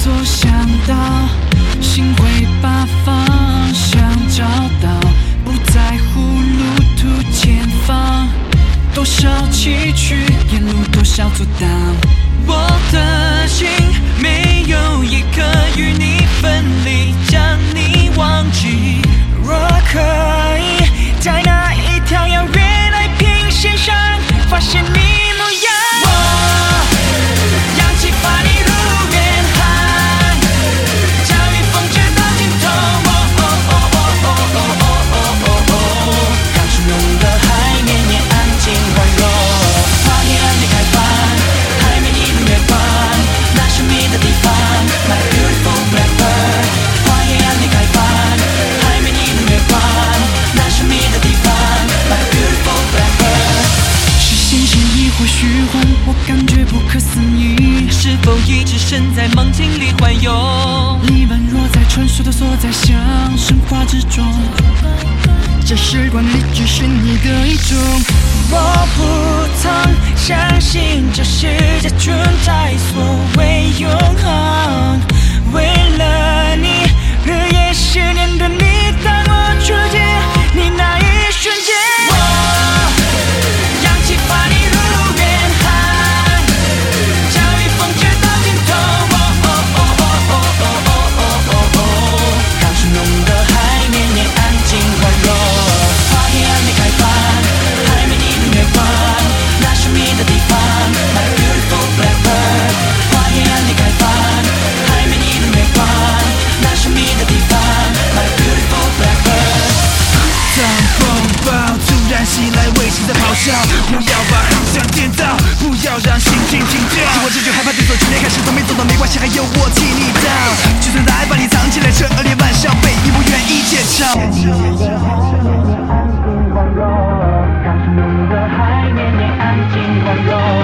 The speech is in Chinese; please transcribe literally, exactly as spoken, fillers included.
左想到，心会把方向找到，不在乎路途前方，多少崎岖，沿路多少阻挡。我的心没有一刻与你分离，将你忘记。若可以在那一条遥远爱平线上发现你模样，我扬起把你入远航，驾驭风直到尽头。港汹涌的海绵延安静宽容，花叶还没开放，海面已能远方，那神秘的地方 My beautiful blackbird。 花叶还没开放，海面已能远方，那神秘的地方 My beautiful blackbird。 是现实亦或虚幻，我感觉不可思议，是否一直身在梦境里环游？你般若在传说的所在，像神话之中，这时光里只是你的一种。我不曾相信这世界存在所谓永恒，为了你日夜思念的你，当我触见你那一瞬间，我扬起把你入远航，驾驭风直到尽头。港汹涌的海绵延安静宽容，花叶还没开放，海面已能远方，那神秘的地方 My beautiful blackbird。 花叶还没开放，海面已能远方，那神秘的地方 My beautiful blackbird。 当风暴突然袭来，卫星在咆哮，不要把航向颠倒，不要让心情停掉。我这就害怕对手，今天开始都没走到没关系，还有我替你挡。就算爱把你藏起来，这恶劣玩笑被你不愿意见长。 港汹涌的海绵延安静宽容，